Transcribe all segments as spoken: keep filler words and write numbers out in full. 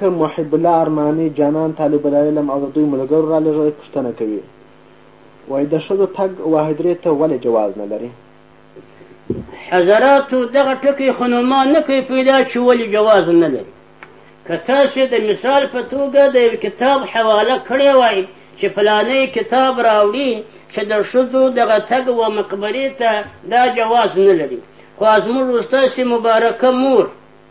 کوم محب الله ارماني جانان طالب العلم او د دوی ملګرو رالېږئ پوښتنه کوي، وایي د ښځو تګ واحدرې ته ولې جواز نه لري؟ حضراتو دغه ټکی خو نو ما نه کوي پیدا چې ولې جواز نه لري. که تاسې د مثال په توګه د یو کتاب حواله کړې وای چې فلانی کتاب راوړي چې د ښځو دغه تګ و مقبرې ته دا جواز نه لري، خو زموږ ستاسې مبارکه مور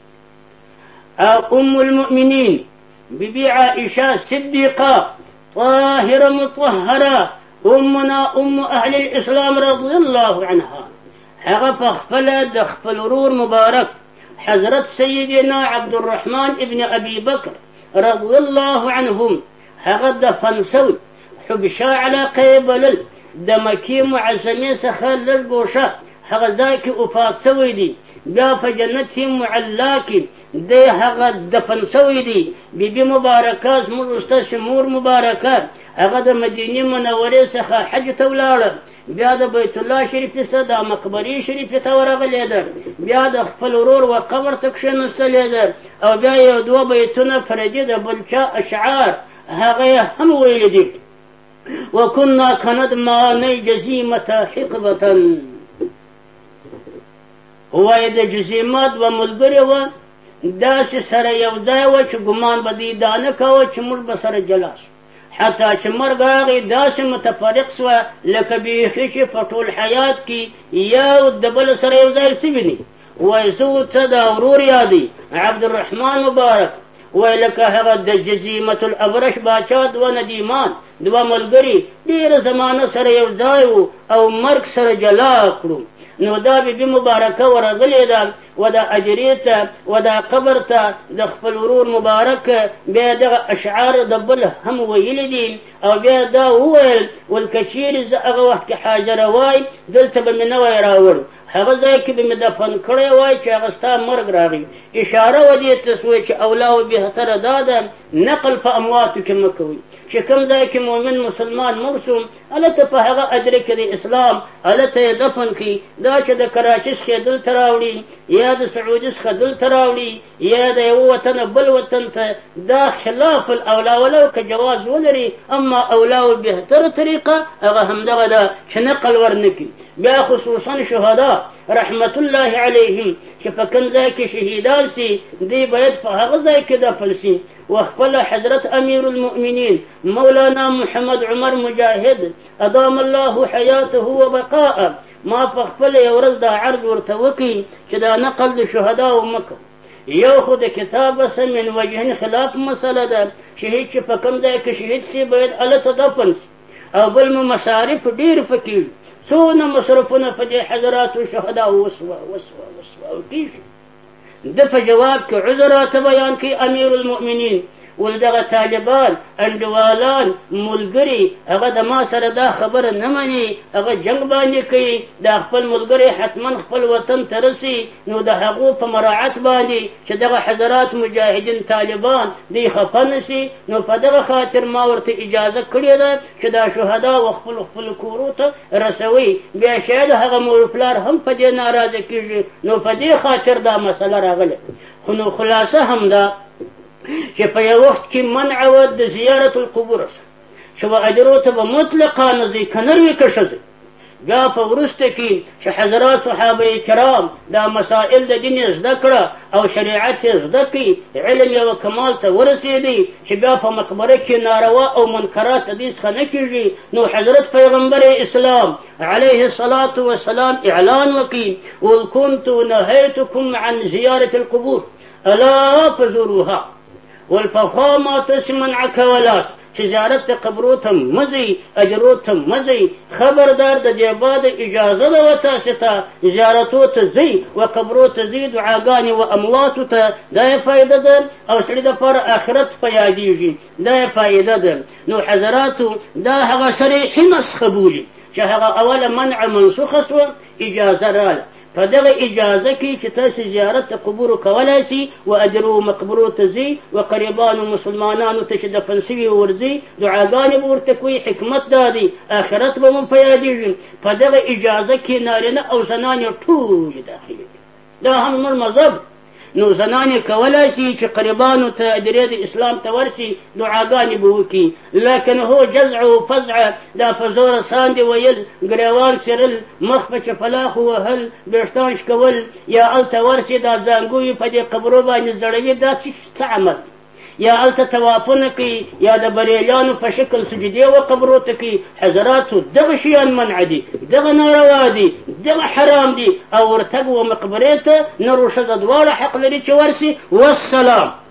ام المؤمنین بیبي عائشه صدیقه طاهره مطهره امنا ام اهل الاسلام رضی الله عنها، هغه په خپله د خپل ورور مبارک حضرت سیدنا عبدالرحمن ابن ابي بکر رضی الله عنهم هغه دفن شوی حبشه علاقه بلل د مکې معظمې څخه لږ ګوشه هغه ځای کې وفات شوی دی، بیا په جنت معلا کې دی هغه دفن شوی دی. بیبي مبارکه زموږ ستاسې مور مبارکه هغه د مدینې منورې څخه حج ته ولاړه، بیا د بیت الله شریف څخه د مقبرې شریف ته ورغلې ده، بیا د خپل ورور و قبر ته کښېنستلې ده، او بیا یو دوه بیتونه فردي د بل چا اشعار هغه یې هم ویلي دي. وکنا کندمانی جزیمة حقبة، وایي د جزیمه دوه ملګري وه داسې سره یو ځای وه چې ګمان به دوی دا نه کوه چې موږ به سره جلا شو، حتی چې مرګ هغې داسې متفرق سوه لکه بیخي چې په ټول حیات کې یو د بل سره یو ځای سوي نه. وایي زه ورته دا ورور یادوي عبدالرحمن مبارک، وایي لکه هغه د جزیمة الابرش باچا دوه ندیمان دوه ملګري ډېره زمانه سره یو ځای وو او مرګ سره جلا کړو. نو دا بیبي مبارکه ورغلې ده و دا اجرې ته و دا قبر ته د خپل ورور مبارک بیا دغه اشعار د بل هم ویلي دي، او بیا دا وویل ول که چیرې زه هغه وخت کې حاضره وای دلته به مې نه وای راوړ، هغه ځای کې به مې دفن کړی وای چې هغه ستا مرګ راغی. اشاره و دې ته سوی چې اولا و بهتره دا ده نقل په امواتو کې مه کوئ، چې کوم ځای کې مؤمن مسلمان مړ شو هلته په هغه ادرې کې د اسلام هلته یې دفن کړي، دا چې د کراچي څخه دلته راوړي یا د سعودي څخه دلته راوړي یا د یوه وطنه بل وطن ته، دا خلاف الاولا ولو که جواز ولري، اما اولا و بهتره طریقه هغه همدغه ده چې نقل ورنه کړي. بیا خصوصا شهدا رحمت الله علیهم چې په کوم ځای کې شهیدان سي دی باید په هغه ځای کې دفن سي. وخپل حضرت امیر المؤمنین مولانا محمد عمر مجاهد ادام الله حیاته وبقاءه ما په خپل یو ورځ دا عرض ورته وکړي چې دا نقل د شهداو مکه یو خو د کتاب سه من وجهن خلاف مسله ده، شهید چې په کوم ځای کې شهید سي باید هلته دفن سي، او بل مو مصارف ډېر فکېږي، څونه مصرفونه په دې حضراتو شهداو وسوه وسوه وسوه کېږي. ده په جواب کې عذر راته بیان کوي امیر المؤمنین، ول دغه طالبان انډوالان ملګري هغه د ما سره دا خبره نه مني، هغه جنګ باندې کوي، دا خپل ملګري حتما خپل وطن ته رسي، نو د هغو په مراعات باندې چې دغه حضرات مجاهدین طالبان دوی خفه نه سي، نو په دغه خاطر ما ورته اجازه کړې ده چې دا شهدا و خپل خپل کورو ته رسوي، بیا شاید هغه مور پلار هم په دې ناراضه کېږي، نو په دې خاطر دا مسله راغله. خو نو خلاصه هم ده چې په یو وخت کې منع و د زیارت القبور چې و اجرو ته به مطلقا نه ځي که نر وي که ښځه. بیا په وروسته کې چې حضرات صحابه کرام دا مسائل د دین زده کړه او شریعت یې زده کړي، علم یو کمال ته ورسېدی چې بیا په مقبره کې ناروا او منکرات د دې څخه نه کېږي، نو حضرت پیغمبر اسلام علیه الصلاة والسلام اعلان وکړي ول كنت نهیتکم عن زیارة القبور الا فزوروها، والفخا ما تسمنع کولات چې زیارت د قبرو ته مزي اجرو ته مزي، خبردار د دې بعد اجازه ده و تاسې ته زیارتو ته ځئ و قبرو ته ځئ دعاګانې و امواتو ته، دا یې فایده ده او سړي دپاره آخرت په یادېږي، دا یې فایده ده. نو حضراتو دا هغه صریحي نسخه بولي چې هغه اوله منع منسوخه سوه اجازه راله، په دغه اجازه کې چې تاسې زیارت د قبورو کولی سي و اجرو مقبرو ته ځي و قریبانو مسلمانانو ته چې دفن سوي ورځي دعاګانې به ورته کوي، حکمت دا دی آخرت به مو په یادېږي. په دغه اجازه کې نارینه او زنانې ټولې داخلي دي، دا هم زموږ مذهب نو زنانې کولی شي چې قریبانو ته ادرې د اسلام ته ورسي دعاګانې به وکړي لکن هو جزع و فزع دا په زوره ساندې ویل ګریوان څیرل مخ په چپلاخو وهل ویښتان شکول یا هلته ورسي دا زانګویې په دې قبرو باندې زړوي دا څه عمل یا هلته طوافونه کوي یا د بریلیانو په شکل سجدې و قبرو ته کوي حضراتو دغه شیان منع دي دغه ناروا دي دغه حرام دي او ورتګ و مقبرې ته نر و ښځه دواړه حق لري چې ورسي والسلام